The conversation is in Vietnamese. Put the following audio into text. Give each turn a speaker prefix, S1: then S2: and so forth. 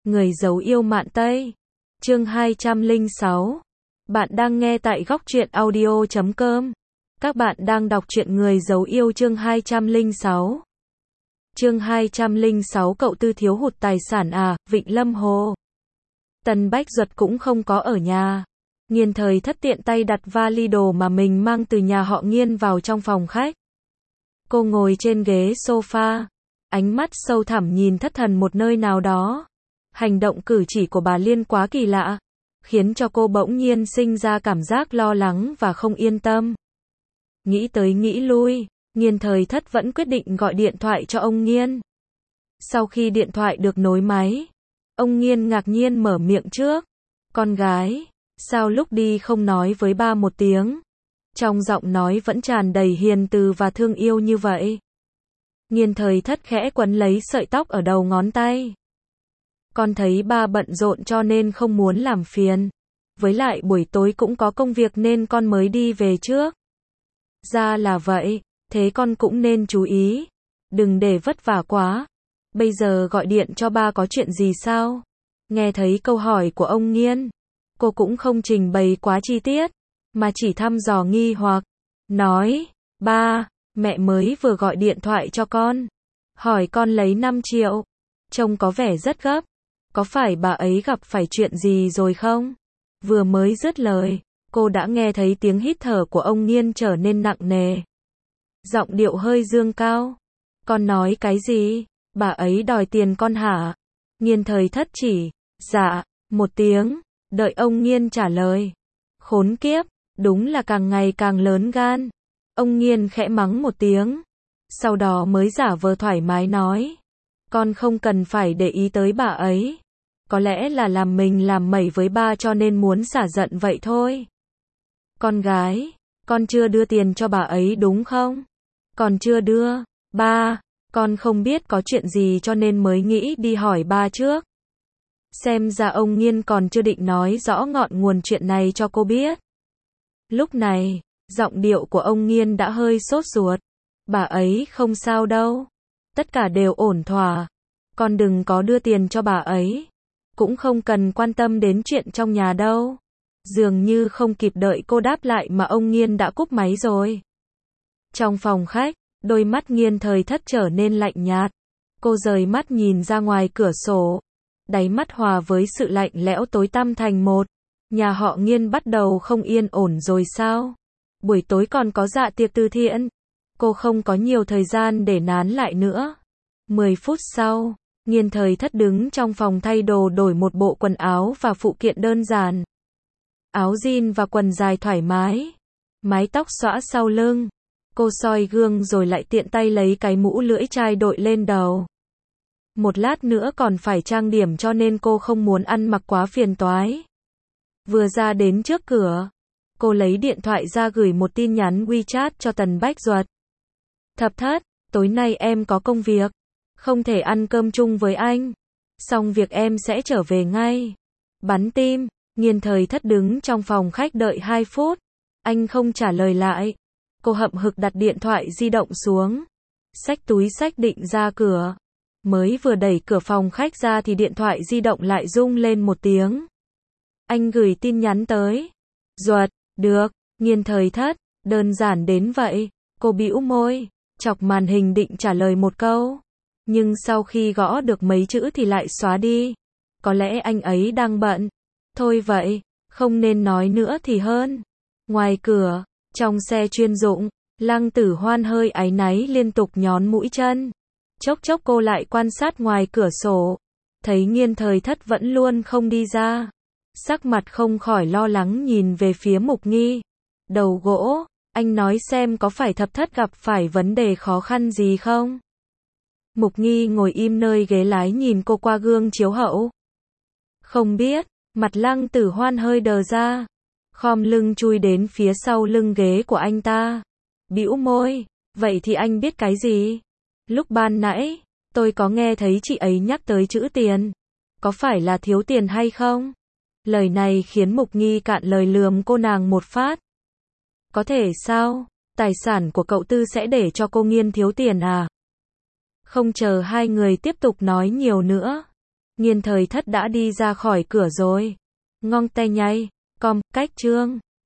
S1: Người giấu yêu mạn Tây. Chương 206. Bạn đang nghe tại góc truyện audio.com. Các bạn đang đọc truyện Người giấu yêu chương 206. Chương 206 cậu Tư thiếu hụt tài sản à, Vịnh Lâm Hồ. Tần Bách Duật cũng không có ở nhà. Nghiên Thời Thất tiện tay đặt vali đồ mà mình mang từ nhà họ Nghiên vào trong phòng khách. Cô ngồi trên ghế sofa, ánh mắt sâu thẳm nhìn thất thần một nơi nào đó. Hành động cử chỉ của bà Liên quá kỳ lạ, khiến cho cô bỗng nhiên sinh ra cảm giác lo lắng và không yên tâm. Nghĩ tới nghĩ lui, Nghiên Thời Thất vẫn quyết định gọi điện thoại cho ông Nghiên. Sau khi điện thoại được nối máy, ông Nghiên ngạc nhiên mở miệng trước. Con gái, sao lúc đi không nói với ba một tiếng? Trong giọng nói vẫn tràn đầy hiền từ và thương yêu như vậy. Nghiên Thời Thất khẽ quấn lấy sợi tóc ở đầu ngón tay. Con thấy ba bận rộn cho nên không muốn làm phiền. Với lại buổi tối cũng có công việc nên con mới đi về trước. Ra là vậy, thế con cũng nên chú ý. Đừng để vất vả quá. Bây giờ gọi điện cho ba có chuyện gì sao? Nghe thấy câu hỏi của ông Nghiên, cô cũng không trình bày quá chi tiết, mà chỉ thăm dò nghi hoặc. Nói, ba, mẹ mới vừa gọi điện thoại cho con. Hỏi con lấy 5 triệu. Trông có vẻ rất gấp. Có phải bà ấy gặp phải chuyện gì rồi không? Vừa mới dứt lời, cô đã nghe thấy tiếng hít thở của ông Nghiên trở nên nặng nề. Giọng điệu hơi dương cao. Con nói cái gì? Bà ấy đòi tiền con hả? Nghiên Thời Thất chỉ, dạ, một tiếng, đợi ông Nghiên trả lời. Khốn kiếp, đúng là càng ngày càng lớn gan. Ông Nghiên khẽ mắng một tiếng, sau đó mới giả vờ thoải mái nói. Con không cần phải để ý tới bà ấy. Có lẽ là làm mình làm mẩy với ba cho nên muốn xả giận vậy thôi. Con gái, con chưa đưa tiền cho bà ấy đúng không? Còn chưa đưa. Ba, con không biết có chuyện gì cho nên mới nghĩ đi hỏi ba trước. Xem ra ông Nghiên còn chưa định nói rõ ngọn nguồn chuyện này cho cô biết. Lúc này, giọng điệu của ông Nghiên đã hơi sốt ruột. Bà ấy không sao đâu. Tất cả đều ổn thỏa. Con đừng có đưa tiền cho bà ấy. Cũng không cần quan tâm đến chuyện trong nhà đâu. Dường như không kịp đợi cô đáp lại mà ông Nghiên đã cúp máy rồi. Trong phòng khách, đôi mắt Nghiên Thời Thất trở nên lạnh nhạt. Cô rời mắt nhìn ra ngoài cửa sổ. Đáy mắt hòa với sự lạnh lẽo tối tăm thành một. Nhà họ Nghiên bắt đầu không yên ổn rồi sao? Buổi tối còn có dạ tiệc từ thiện. Cô không có nhiều thời gian để nán lại nữa. 10 phút sau, Nghiên Thời Thất đứng trong phòng thay đồ đổi một bộ quần áo và phụ kiện đơn giản. Áo jean và quần dài thoải mái. Mái tóc xõa sau lưng. Cô soi gương rồi lại tiện tay lấy cái mũ lưỡi chai đội lên đầu. Một lát nữa còn phải trang điểm cho nên cô không muốn ăn mặc quá phiền toái. Vừa ra đến trước cửa, cô lấy điện thoại ra gửi một tin nhắn WeChat cho Tần Bách Duật. Thập Thất, tối nay em có công việc. Không thể ăn cơm chung với anh. Xong việc em sẽ trở về ngay. Bắn tim, Nghiên Thời Thất đứng trong phòng khách đợi 2 phút. Anh không trả lời lại. Cô hậm hực đặt điện thoại di động xuống. Xách túi xách định ra cửa. Mới vừa đẩy cửa phòng khách ra thì điện thoại di động lại rung lên một tiếng. Anh gửi tin nhắn tới. Duật, được, Nghiên Thời Thất, đơn giản đến vậy. Cô bĩu môi, chọc màn hình định trả lời một câu. Nhưng sau khi gõ được mấy chữ thì lại xóa đi. Có lẽ anh ấy đang bận. Thôi vậy, không nên nói nữa thì hơn. Ngoài cửa, trong xe chuyên dụng, Lăng Tử Hoan hơi áy náy liên tục nhón mũi chân. Chốc chốc cô lại quan sát ngoài cửa sổ. Thấy Nghiên Thời Thất vẫn luôn không đi ra. Sắc mặt không khỏi lo lắng nhìn về phía Mục Nghi. Đầu gỗ, anh nói xem có phải Thập Thất gặp phải vấn đề khó khăn gì không? Mục Nghi ngồi im nơi ghế lái nhìn cô qua gương chiếu hậu. Không biết, mặt Lăng Tử Hoan hơi đờ ra. Khom lưng chui đến phía sau lưng ghế của anh ta. Bĩu môi, vậy thì anh biết cái gì? Lúc ban nãy, tôi có nghe thấy chị ấy nhắc tới chữ tiền. Có phải là thiếu tiền hay không? Lời này khiến Mục Nghi cạn lời lườm cô nàng một phát. Có thể sao? Tài sản của cậu Tư sẽ để cho cô Nghiên thiếu tiền à? Không chờ hai người tiếp tục nói nhiều nữa. Nghiên thời thất đã đi ra khỏi cửa rồi. Ngong tay nhay, cách chương.